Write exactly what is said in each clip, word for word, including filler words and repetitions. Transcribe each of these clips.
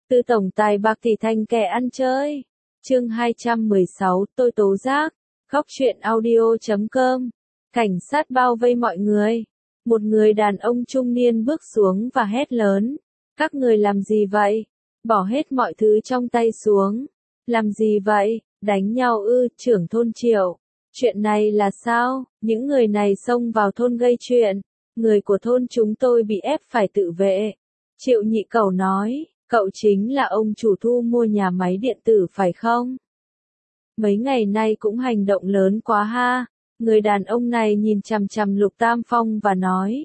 Từ tổng tài bạc tỷ thành kẻ ăn chơi. Chương hai trăm mười sáu, tôi tố giác. Góc truyện audio chấm com. Cảnh sát bao vây mọi người. Một người đàn ông trung niên bước xuống và hét lớn. Các người làm gì vậy? Bỏ hết mọi thứ trong tay xuống. Làm gì vậy? Đánh nhau ư? Trưởng thôn Triệu. Chuyện này là sao? Những người này xông vào thôn gây chuyện. Người của thôn chúng tôi bị ép phải tự vệ. Triệu Nhị Cẩu nói. Cậu chính là ông chủ thu mua nhà máy điện tử phải không? Mấy ngày nay cũng hành động lớn quá ha. Người đàn ông này nhìn chằm chằm Lục Tam Phong và nói.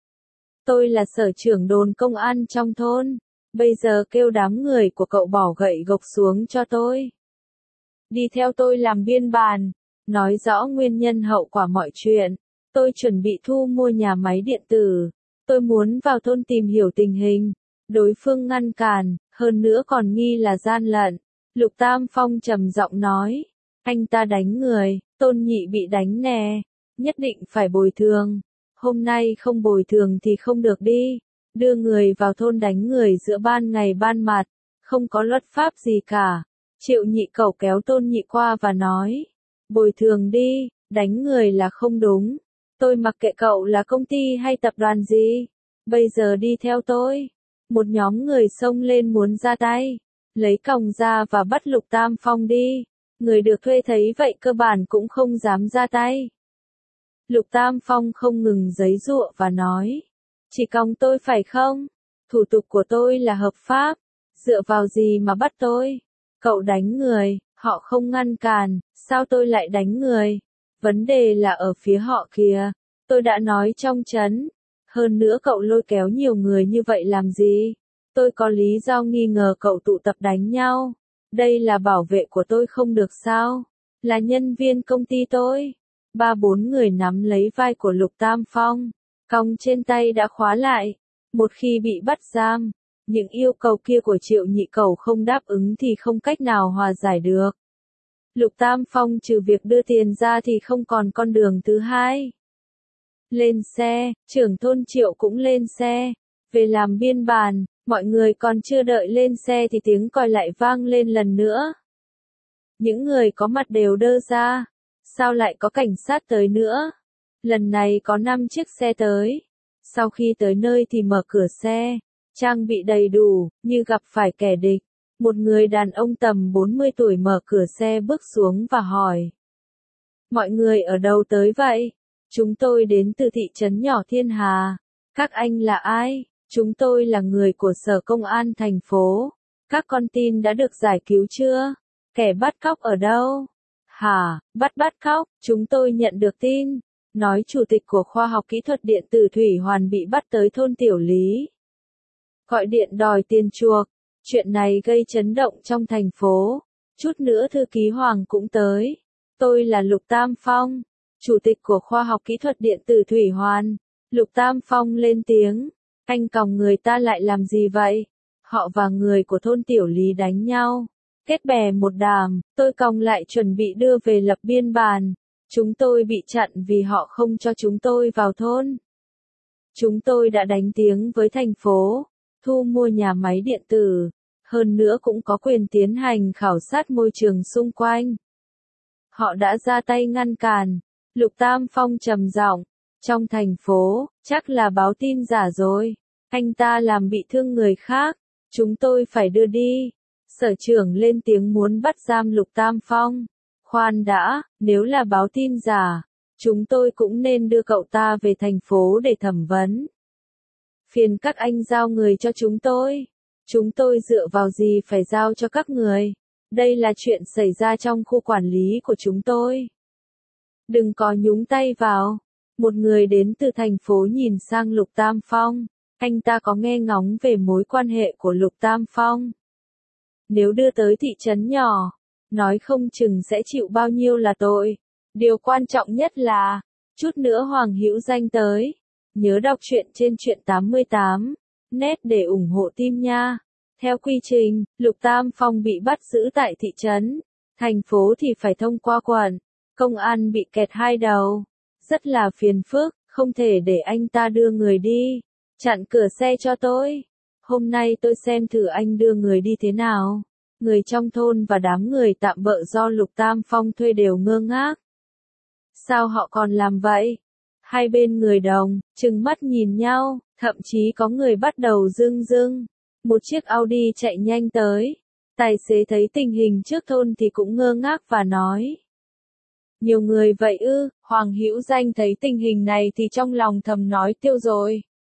Tôi là sở trưởng đồn công an trong thôn. Bây giờ kêu đám người của cậu bỏ gậy gộc xuống cho tôi. Đi theo tôi làm biên bản. Nói rõ nguyên nhân hậu quả mọi chuyện. Tôi chuẩn bị thu mua nhà máy điện tử. Tôi muốn vào thôn tìm hiểu tình hình. Đối phương ngăn cản, hơn nữa còn nghi là gian lận. Lục Tam Phong trầm giọng nói. Anh ta đánh người, Tôn Nhị bị đánh nè. Nhất định phải bồi thường. Hôm nay không bồi thường thì không được đi. Đưa người vào thôn đánh người giữa ban ngày ban mặt. Không có luật pháp gì cả. Triệu Nhị Cẩu kéo Tôn Nhị qua và nói. Bồi thường đi, đánh người là không đúng. Tôi mặc kệ cậu là công ty hay tập đoàn gì. Bây giờ đi theo tôi. Một nhóm người xông lên muốn ra tay. Lấy còng ra và bắt Lục Tam Phong đi. Người được thuê thấy vậy cơ bản cũng không dám ra tay. Lục Tam Phong không ngừng giấy giụa và nói. Chỉ còng tôi phải không? Thủ tục của tôi là hợp pháp. Dựa vào gì mà bắt tôi? Cậu đánh người, họ không ngăn cản, sao tôi lại đánh người? Vấn đề là ở phía họ kìa. Tôi đã nói trong trấn. Hơn nữa cậu lôi kéo nhiều người như vậy làm gì? Tôi có lý do nghi ngờ cậu tụ tập đánh nhau. Đây là bảo vệ của tôi không được sao? Là nhân viên công ty tôi. Ba bốn người nắm lấy vai của Lục Tam Phong. Còng trên tay đã khóa lại. Một khi bị bắt giam, những yêu cầu kia của Triệu Nhị Cẩu không đáp ứng thì không cách nào hòa giải được. Lục Tam Phong trừ việc đưa tiền ra thì không còn con đường thứ hai. Lên xe, trưởng thôn Triệu cũng lên xe. Về làm biên bản, mọi người còn chưa đợi lên xe thì tiếng còi lại vang lên lần nữa. Những người có mặt đều đơ ra. Sao lại có cảnh sát tới nữa? Lần này có năm chiếc xe tới. Sau khi tới nơi thì mở cửa xe. Trang bị đầy đủ, như gặp phải kẻ địch. Một người đàn ông tầm bốn mươi tuổi mở cửa xe bước xuống và hỏi. Mọi người ở đâu tới vậy? Chúng tôi đến từ thị trấn nhỏ Thiên Hà. Các anh là ai? Chúng tôi là người của sở công an thành phố. Các con tin đã được giải cứu chưa? Kẻ bắt cóc ở đâu? Hả, bắt bắt cóc, chúng tôi nhận được tin. Nói chủ tịch của khoa học kỹ thuật điện tử Thủy Hoàn bị bắt tới thôn Tiểu Lý. Gọi điện đòi tiền chuộc. Chuyện này gây chấn động trong thành phố. Chút nữa thư ký Hoàng cũng tới. Tôi là Lục Tam Phong. Chủ tịch của khoa học kỹ thuật điện tử Thủy Hoàn. Lục Tam Phong lên tiếng. Anh còng người ta lại làm gì vậy? Họ và người của thôn Tiểu Lý đánh nhau. Kết bè một đàm, tôi còng lại chuẩn bị đưa về lập biên bản. Chúng tôi bị chặn vì họ không cho chúng tôi vào thôn. Chúng tôi đã đánh tiếng với thành phố. Thu mua nhà máy điện tử. Hơn nữa cũng có quyền tiến hành khảo sát môi trường xung quanh. Họ đã ra tay ngăn cản. Lục Tam Phong trầm giọng. Trong thành phố, chắc là báo tin giả rồi. Anh ta làm bị thương người khác. Chúng tôi phải đưa đi. Sở trưởng lên tiếng muốn bắt giam Lục Tam Phong. Khoan đã, nếu là báo tin giả, chúng tôi cũng nên đưa cậu ta về thành phố để thẩm vấn. Phiền các anh giao người cho chúng tôi. Chúng tôi dựa vào gì phải giao cho các người? Đây là chuyện xảy ra trong khu quản lý của chúng tôi. Đừng có nhúng tay vào. Một người đến từ thành phố nhìn sang Lục Tam Phong. Anh ta có nghe ngóng về mối quan hệ của Lục Tam Phong. Nếu đưa tới thị trấn nhỏ, nói không chừng sẽ chịu bao nhiêu là tội. Điều quan trọng nhất là, chút nữa Hoàng Hữu Danh tới. Nhớ đọc truyện trên truyện tám mươi tám. Net để ủng hộ team nha. Theo quy trình, Lục Tam Phong bị bắt giữ tại thị trấn. Thành phố thì phải thông qua quận. Công an bị kẹt hai đầu. Rất là phiền phức, không thể để anh ta đưa người đi. Chặn cửa xe cho tôi. hôm nay tôi xem thử anh đưa người đi thế nào. Người trong thôn và đám người tạm bợ do Lục Tam Phong thuê đều ngơ ngác. Sao họ còn làm vậy? Hai bên người đồng, trừng mắt nhìn nhau, thậm chí có người bắt đầu rưng rưng. Một chiếc Audi chạy nhanh tới. Tài xế thấy tình hình trước thôn thì cũng ngơ ngác và nói. Nhiều người vậy ư? Hoàng Hữu Danh thấy tình hình này thì trong lòng thầm nói tiêu rồi.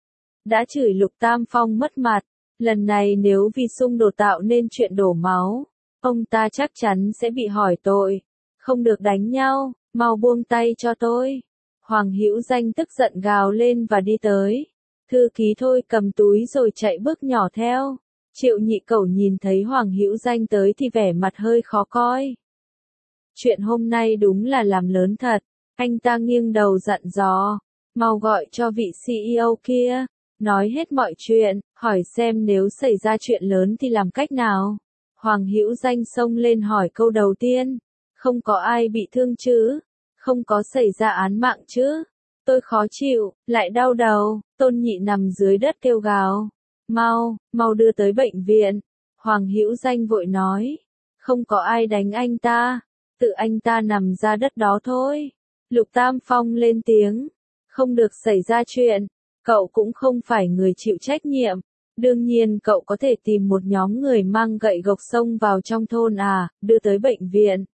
Đã chửi Lục Tam Phong mất mặt, lần này nếu vì xung đột tạo nên chuyện đổ máu, ông ta chắc chắn sẽ bị hỏi tội. Không được đánh nhau, mau buông tay cho tôi. Hoàng Hữu Danh tức giận gào lên và đi tới. Thư ký Thôi cầm túi rồi chạy bước nhỏ theo. Triệu Nhị Cẩu nhìn thấy Hoàng Hữu Danh tới thì vẻ mặt hơi khó coi. Chuyện hôm nay đúng là làm lớn thật. Anh ta nghiêng đầu dặn dò. Mau gọi cho vị xê e ô kia. Nói hết mọi chuyện, hỏi xem nếu xảy ra chuyện lớn thì làm cách nào. Hoàng Hữu Danh xông lên hỏi câu đầu tiên. Không có ai bị thương chứ? Không có xảy ra án mạng chứ? Tôi khó chịu, lại đau đầu. Tôn Nhị nằm dưới đất kêu gào. Mau, mau đưa tới bệnh viện. Hoàng Hữu Danh vội nói. Không có ai đánh anh ta. Tự anh ta nằm ra đất đó thôi. Lục Tam Phong lên tiếng. Không được xảy ra chuyện. Cậu cũng không phải người chịu trách nhiệm. Đương nhiên cậu có thể tìm một nhóm người mang gậy gộc xông vào trong thôn à, đưa tới bệnh viện.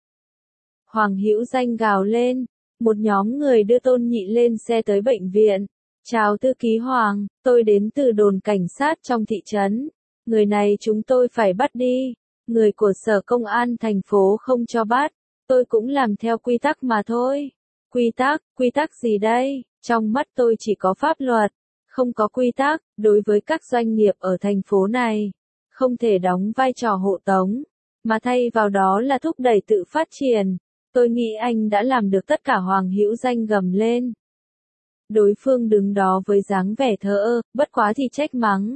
Hoàng Hữu Danh gào lên. Một nhóm người đưa Tôn Nhị lên xe tới bệnh viện. Chào thư ký Hoàng, tôi đến từ đồn cảnh sát trong thị trấn. Người này chúng tôi phải bắt đi. Người của sở công an thành phố không cho bắt. Tôi cũng làm theo quy tắc mà thôi. Quy tắc, quy tắc gì đây? Trong mắt tôi chỉ có pháp luật. Không có quy tắc, đối với các doanh nghiệp ở thành phố này. Không thể đóng vai trò hộ tống. Mà thay vào đó là thúc đẩy tự phát triển. Tôi nghĩ anh đã làm được tất cả. Hoàng Hữu Danh gầm lên. Đối phương đứng đó với dáng vẻ thờ ơ, bất quá thì trách mắng.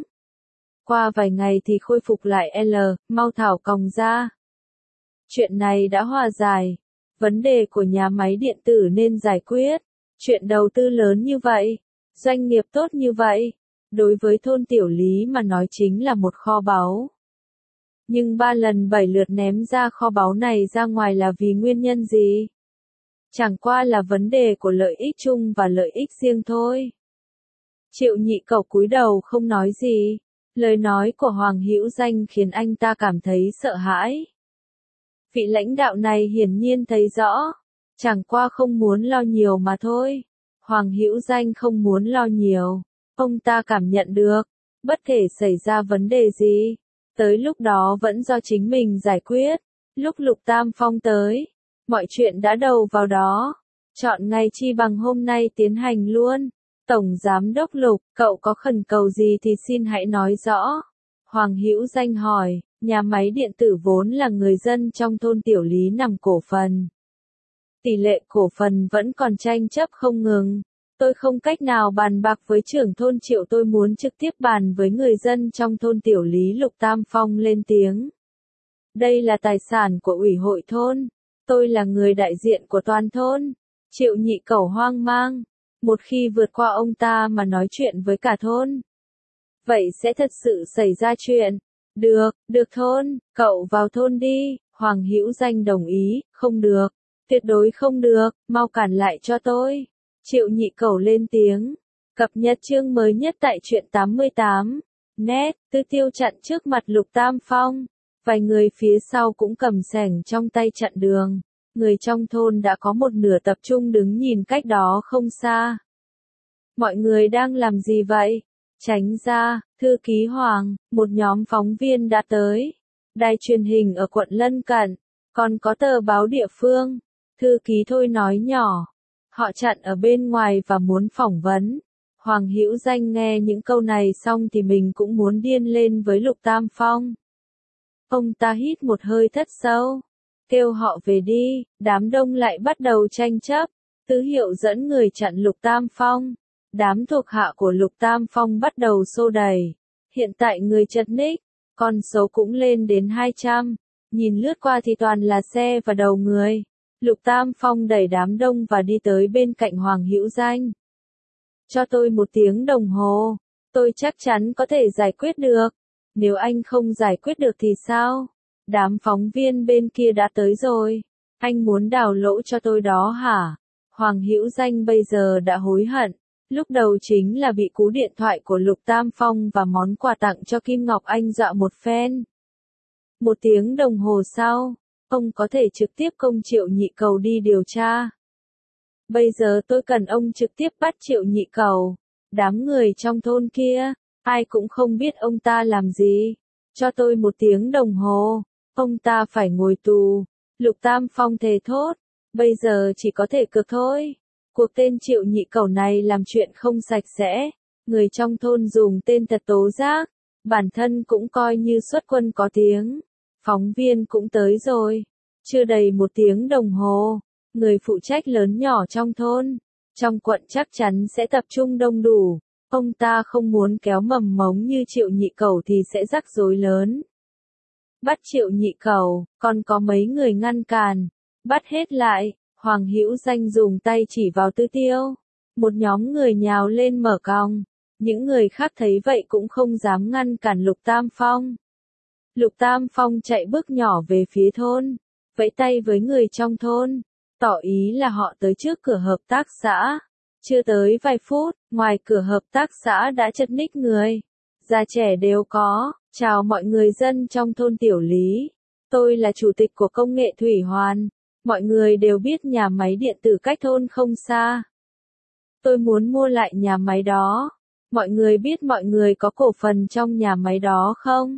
Qua vài ngày thì khôi phục lại L, mau thảo còng ra. Chuyện này đã hòa giải. Vấn đề của nhà máy điện tử nên giải quyết. Chuyện đầu tư lớn như vậy, doanh nghiệp tốt như vậy, đối với thôn Tiểu Lý mà nói chính là một kho báu. Nhưng ba lần bảy lượt ném ra kho báu này ra ngoài là vì nguyên nhân gì? Chẳng qua là vấn đề của lợi ích chung và lợi ích riêng thôi. Triệu Nhị Cẩu cúi đầu không nói gì. Lời nói của Hoàng Hữu Danh khiến anh ta cảm thấy sợ hãi. Vị lãnh đạo này hiển nhiên thấy rõ. Chẳng qua không muốn lo nhiều mà thôi. Hoàng Hữu Danh không muốn lo nhiều. Ông ta cảm nhận được. Bất kể xảy ra vấn đề gì. Tới lúc đó vẫn do chính mình giải quyết. Lúc Lục Tam Phong tới. Mọi chuyện đã đầu vào đó. Chọn ngày chi bằng hôm nay tiến hành luôn. Tổng Giám đốc Lục, cậu có khẩn cầu gì thì xin hãy nói rõ. Hoàng Hữu Danh hỏi, nhà máy điện tử vốn là người dân trong thôn Tiểu Lý nằm cổ phần. Tỷ lệ cổ phần vẫn còn tranh chấp không ngừng. Tôi không cách nào bàn bạc với trưởng thôn Triệu, tôi muốn trực tiếp bàn với người dân trong thôn Tiểu Lý. Lục Tam Phong lên tiếng. Đây là tài sản của ủy hội thôn. Tôi là người đại diện của toàn thôn. Triệu Nhị Cẩu hoang mang. Một khi vượt qua ông ta mà nói chuyện với cả thôn, vậy sẽ thật sự xảy ra chuyện. Được, được thôn, cậu vào thôn đi. Hoàng Hữu Danh đồng ý. Không được, tuyệt đối không được, mau cản lại cho tôi. Triệu Nhị Cẩu lên tiếng. Cập nhật chương mới nhất tại truyện tám mươi tám. Net, Tư Tiêu chặn trước mặt Lục Tam Phong. Vài người phía sau cũng cầm xẻng trong tay chặn đường. Người trong thôn đã có một nửa tập trung đứng nhìn cách đó không xa. Mọi người đang làm gì vậy? Tránh ra, thư ký Hoàng, một nhóm phóng viên đã tới. Đài truyền hình ở quận lân cận, còn có tờ báo địa phương. Thư ký Thôi nói nhỏ. Họ chặn ở bên ngoài và muốn phỏng vấn. Hoàng Hữu Danh nghe những câu này xong thì mình cũng muốn điên lên với Lục Tam Phong. Ông ta hít một hơi thật sâu. Kêu họ về đi, đám đông lại bắt đầu tranh chấp. Tứ Hiệu dẫn người chặn Lục Tam Phong. Đám thuộc hạ của Lục Tam Phong bắt đầu xô đẩy. Hiện tại người chật ních, con số cũng lên đến hai trăm. Nhìn lướt qua thì toàn là xe và đầu người. Lục Tam Phong đẩy đám đông và đi tới bên cạnh Hoàng Hữu Danh. Cho tôi một tiếng đồng hồ. Tôi chắc chắn có thể giải quyết được. Nếu anh không giải quyết được thì sao? Đám phóng viên bên kia đã tới rồi. Anh muốn đào lỗ cho tôi đó hả? Hoàng Hữu Danh bây giờ đã hối hận. Lúc đầu chính là bị cú điện thoại của Lục Tam Phong và món quà tặng cho Kim Ngọc Anh dọa một phen. Một tiếng đồng hồ sau, ông có thể trực tiếp công Triệu Nhị Cầu đi điều tra. Bây giờ tôi cần ông trực tiếp bắt Triệu Nhị Cầu. Đám người trong thôn kia, ai cũng không biết ông ta làm gì. Cho tôi một tiếng đồng hồ, ông ta phải ngồi tù. Lục Tam Phong thề thốt, bây giờ chỉ có thể cược thôi. Cuộc tên Triệu Nhị Cầu này làm chuyện không sạch sẽ. Người trong thôn dùng tên thật tố giác. Bản thân cũng coi như xuất quân có tiếng. Phóng viên cũng tới rồi. Chưa đầy một tiếng đồng hồ. Người phụ trách lớn nhỏ trong thôn, trong quận chắc chắn sẽ tập trung đông đủ. Ông ta không muốn kéo mầm mống như Triệu Nhị Cầu thì sẽ rắc rối lớn. Bắt Triệu Nhị Cầu, còn có mấy người ngăn cản. Bắt hết lại, Hoàng Hữu Danh dùng tay chỉ vào Tư Tiêu. Một nhóm người nhào lên mở còng. Những người khác thấy vậy cũng không dám ngăn cản Lục Tam Phong. Lục Tam Phong chạy bước nhỏ về phía thôn, vẫy tay với người trong thôn, tỏ ý là họ tới trước cửa hợp tác xã. Chưa tới vài phút, ngoài cửa hợp tác xã đã chật ních người. Già trẻ đều có. Chào mọi người dân trong thôn Tiểu Lý. Tôi là chủ tịch của công nghệ Thủy Hoàn. Mọi người đều biết nhà máy điện tử cách thôn không xa. Tôi muốn mua lại nhà máy đó. Mọi người biết mọi người có cổ phần trong nhà máy đó không?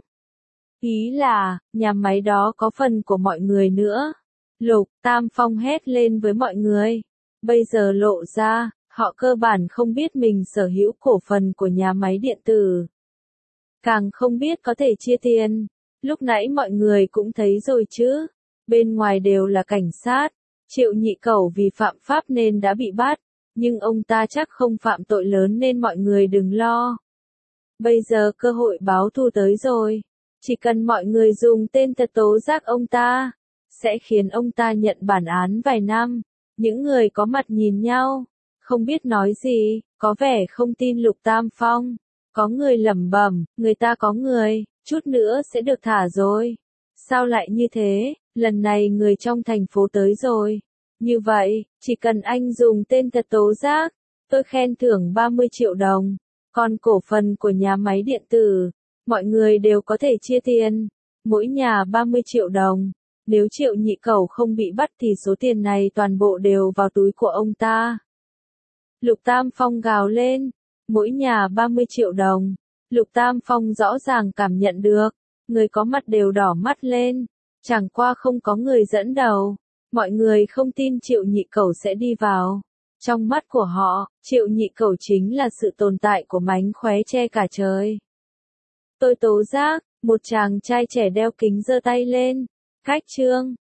Ý là, nhà máy đó có phần của mọi người nữa. Lục Tam Phong hét lên với mọi người. Bây giờ lộ ra, họ cơ bản không biết mình sở hữu cổ phần của nhà máy điện tử. Càng không biết có thể chia tiền. Lúc nãy mọi người cũng thấy rồi chứ. Bên ngoài đều là cảnh sát. Triệu Nhị Cầu vì phạm pháp nên đã bị bắt. Nhưng ông ta chắc không phạm tội lớn nên mọi người đừng lo. Bây giờ cơ hội báo thù tới rồi. Chỉ cần mọi người dùng tên thật tố giác ông ta, sẽ khiến ông ta nhận bản án vài năm. Những người có mặt nhìn nhau, không biết nói gì, có vẻ không tin Lục Tam Phong. Có người lẩm bẩm, người ta có người, chút nữa sẽ được thả rồi. Sao lại như thế, lần này người trong thành phố tới rồi. Như vậy, chỉ cần anh dùng tên thật tố giác, tôi khen thưởng ba mươi triệu đồng. Còn cổ phần của nhà máy điện tử, mọi người đều có thể chia tiền. Mỗi nhà ba mươi triệu đồng. Nếu Triệu Nhị Cầu không bị bắt thì số tiền này toàn bộ đều vào túi của ông ta. Lục Tam Phong gào lên. Mỗi nhà ba mươi triệu đồng. Lục Tam Phong rõ ràng cảm nhận được. Người có mặt đều đỏ mắt lên. Chẳng qua không có người dẫn đầu. Mọi người không tin Triệu Nhị Cầu sẽ đi vào. Trong mắt của họ, Triệu Nhị Cầu chính là sự tồn tại của mánh khóe che cả trời. Tôi tố giác, một chàng trai trẻ đeo kính giơ tay lên. Khách trương,